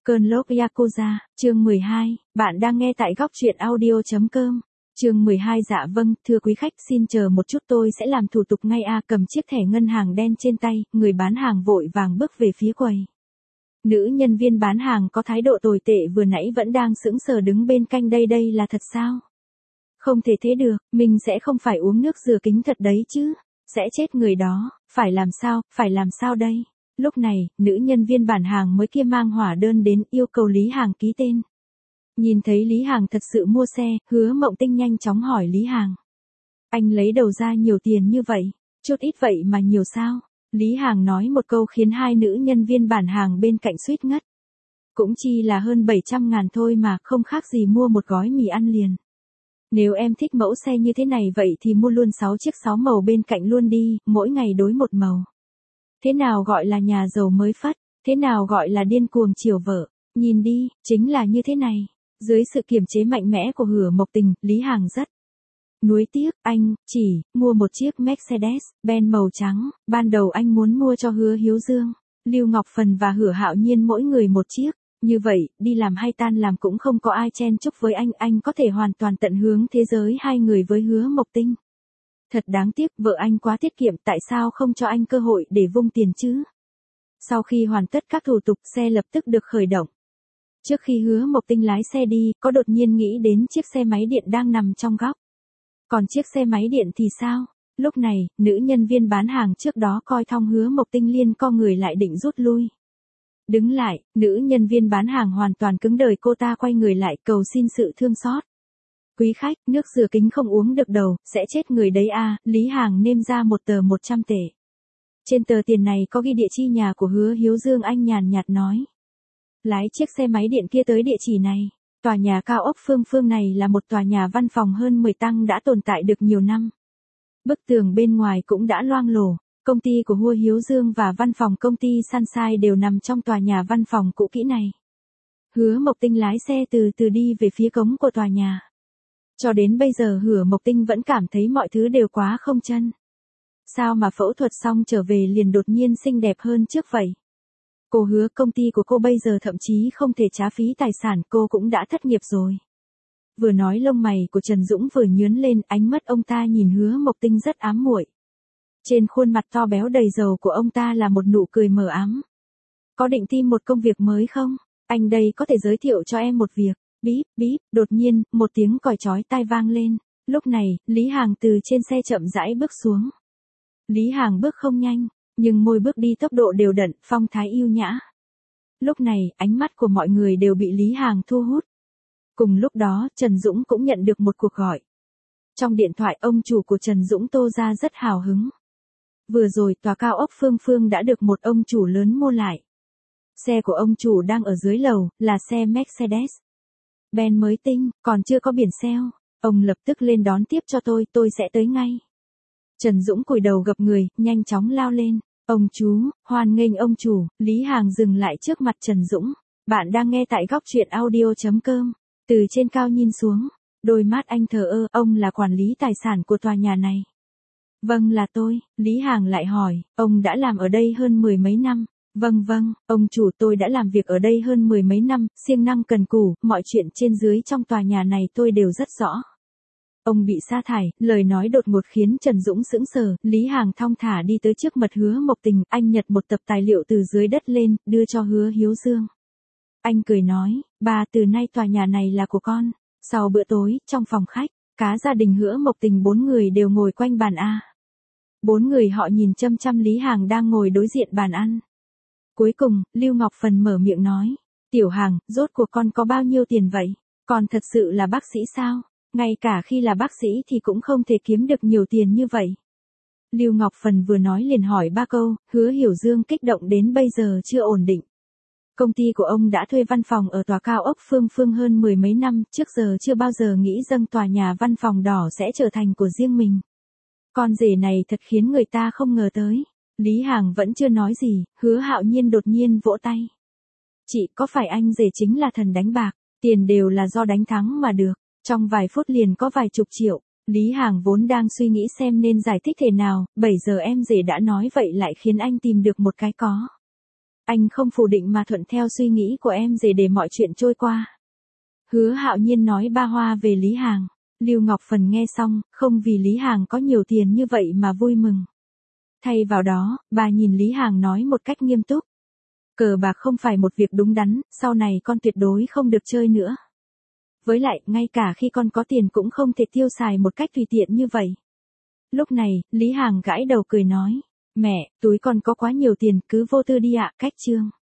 Cơn lốc Yakuza, chương 12, bạn đang nghe tại góc truyện audio.com. Chương 12 dạ vâng, thưa quý khách xin chờ một chút tôi sẽ làm thủ tục ngay cầm chiếc thẻ ngân hàng đen trên tay, người bán hàng vội vàng bước về phía quầy. Nữ nhân viên bán hàng có thái độ tồi tệ vừa nãy vẫn đang sững sờ đứng bên cạnh đây là thật sao? Không thể thế được, mình sẽ không phải uống nước rửa kính thật đấy chứ, sẽ chết người đó, phải làm sao đây? Lúc này, nữ nhân viên bản hàng mới kia mang hỏa đơn đến yêu cầu Lý Hàng ký tên. Nhìn thấy Lý Hàng thật sự mua xe, Hứa Mộng Tinh nhanh chóng hỏi Lý Hàng. Anh lấy đầu ra nhiều tiền như vậy, chút ít vậy mà nhiều sao? Lý Hàng nói một câu khiến hai nữ nhân viên bản hàng bên cạnh suýt ngất. Cũng chỉ là hơn 700.000 thôi mà, không khác gì mua một gói mì ăn liền. Nếu em thích mẫu xe như thế này vậy thì mua luôn 6 chiếc 6 màu bên cạnh luôn đi, mỗi ngày đối một màu. Thế nào gọi là nhà giàu mới phất, thế nào gọi là điên cuồng chiều vợ, nhìn đi, chính là như thế này. Dưới sự kiềm chế mạnh mẽ của Hứa Mộc Tình, Lý Hàng rất nuối tiếc, anh chỉ mua một chiếc Mercedes-Benz màu trắng, ban đầu anh muốn mua cho Hứa Hiếu Dương, Lưu Ngọc Phần và Hứa Hạo Nhiên mỗi người một chiếc, như vậy, đi làm hay tan làm cũng không có ai chen chúc với anh có thể hoàn toàn tận hướng thế giới hai người với Hứa Mộc Tinh. Thật đáng tiếc, vợ anh quá tiết kiệm, tại sao không cho anh cơ hội để vung tiền chứ? Sau khi hoàn tất các thủ tục, xe lập tức được khởi động. Trước khi Hứa Mộc Tinh lái xe đi, có đột nhiên nghĩ đến chiếc xe máy điện đang nằm trong góc. Còn chiếc xe máy điện thì sao? Lúc này, nữ nhân viên bán hàng trước đó coi thong Hứa Mộc Tinh liền co người lại định rút lui. Đứng lại, nữ nhân viên bán hàng hoàn toàn cứng đời, cô ta quay người lại cầu xin sự thương xót. Quý khách, nước rửa kính không uống được đâu, sẽ chết người đấy à, Lý Hàng nêm ra một tờ 100 tệ. Trên tờ tiền này có ghi địa chỉ nhà của Hứa Hiếu Dương, anh nhàn nhạt nói. Lái chiếc xe máy điện kia tới địa chỉ này. Tòa nhà cao ốc Phương này là một tòa nhà văn phòng hơn 10 tầng đã tồn tại được nhiều năm. Bức tường bên ngoài cũng đã loang lổ, công ty của Hứa Hiếu Dương và văn phòng công ty Sunshine đều nằm trong tòa nhà văn phòng cũ kỹ này. Hứa Mộc Tinh lái xe từ từ đi về phía cổng của tòa nhà. Cho đến bây giờ Hứa Mộc Tinh vẫn cảm thấy mọi thứ đều quá không chân. Sao mà phẫu thuật xong trở về liền đột nhiên xinh đẹp hơn trước vậy? Cô hứa công ty của cô bây giờ thậm chí không thể trả phí tài sản, cô cũng đã thất nghiệp rồi. Vừa nói lông mày của Trần Dũng vừa nhướng lên, ánh mắt ông ta nhìn Hứa Mộc Tinh rất ám muội. Trên khuôn mặt to béo đầy dầu của ông ta là một nụ cười mờ ám. Có định tìm một công việc mới không? Anh đây có thể giới thiệu cho em một việc. Bíp, bíp, đột nhiên, một tiếng còi chói tai vang lên. Lúc này, Lý Hàng từ trên xe chậm rãi bước xuống. Lý Hàng bước không nhanh, nhưng mỗi bước đi tốc độ đều đặn, phong thái yêu nhã. Lúc này, ánh mắt của mọi người đều bị Lý Hàng thu hút. Cùng lúc đó, Trần Dũng cũng nhận được một cuộc gọi. Trong điện thoại, ông chủ của Trần Dũng Tô ra rất hào hứng. Vừa rồi, tòa cao ốc Phương đã được một ông chủ lớn mua lại. Xe của ông chủ đang ở dưới lầu, là xe Mercedes Benz mới tinh, còn chưa có biển xeo. Ông lập tức lên đón tiếp cho tôi sẽ tới ngay. Trần Dũng cúi đầu gập người, nhanh chóng lao lên. Ông chú, hoan nghênh ông chủ. Lý Hàng dừng lại trước mặt Trần Dũng. Bạn đang nghe tại góc truyện audio.com. Từ trên cao nhìn xuống, đôi mắt anh thờ ơ, ông là quản lý tài sản của tòa nhà này. Vâng là tôi, Lý Hàng lại hỏi, ông đã làm ở đây hơn 10 mấy năm. Vâng, ông chủ, tôi đã làm việc ở đây hơn 10 mấy năm, siêng năng cần cù, mọi chuyện trên dưới trong tòa nhà này tôi đều rất rõ. Ông bị sa thải, lời nói đột ngột khiến Trần Dũng sững sờ, Lý Hàng thong thả đi tới trước mặt Hứa Mộc Tình, anh nhặt một tập tài liệu từ dưới đất lên, đưa cho Hứa Hiếu Dương. Anh cười nói, bà, từ nay tòa nhà này là của con. Sau bữa tối, trong phòng khách, cả gia đình Hứa Mộc Tình 4 người đều ngồi quanh bàn A. 4 người họ nhìn chăm chăm Lý Hàng đang ngồi đối diện bàn ăn. Cuối cùng, Lưu Ngọc Phần mở miệng nói, Tiểu Hàng, rốt cuộc con có bao nhiêu tiền vậy? Con thật sự là bác sĩ sao? Ngay cả khi là bác sĩ thì cũng không thể kiếm được nhiều tiền như vậy. Lưu Ngọc Phần vừa nói liền hỏi 3 câu, Hứa Hiểu Dương kích động đến bây giờ chưa ổn định. Công ty của ông đã thuê văn phòng ở tòa cao ốc Phương hơn 10 mấy năm, trước giờ chưa bao giờ nghĩ rằng tòa nhà văn phòng đỏ sẽ trở thành của riêng mình. Con rể này thật khiến người ta không ngờ tới. Lý Hàng vẫn chưa nói gì, Hứa Hạo Nhiên đột nhiên vỗ tay. Chị, có phải anh rể chính là thần đánh bạc, tiền đều là do đánh thắng mà được, trong vài phút liền có vài chục triệu. Lý Hàng vốn đang suy nghĩ xem nên giải thích thế nào, 7 giờ em rể đã nói vậy lại khiến anh tìm được một cái có Anh không phủ định mà thuận theo suy nghĩ của em để mọi chuyện trôi qua. Hứa Hạo Nhiên nói ba hoa về Lý Hàng. Lưu Ngọc Phần nghe xong, không vì Lý Hàng có nhiều tiền như vậy mà vui mừng. Thay vào đó, bà nhìn Lý Hàng nói một cách nghiêm túc. Cờ bạc không phải một việc đúng đắn, sau này con tuyệt đối không được chơi nữa. Với lại, ngay cả khi con có tiền cũng không thể tiêu xài một cách tùy tiện như vậy. Lúc này, Lý Hàng gãi đầu cười nói. Mẹ, túi con có quá nhiều tiền, cứ vô tư đi ạ. Cách chương.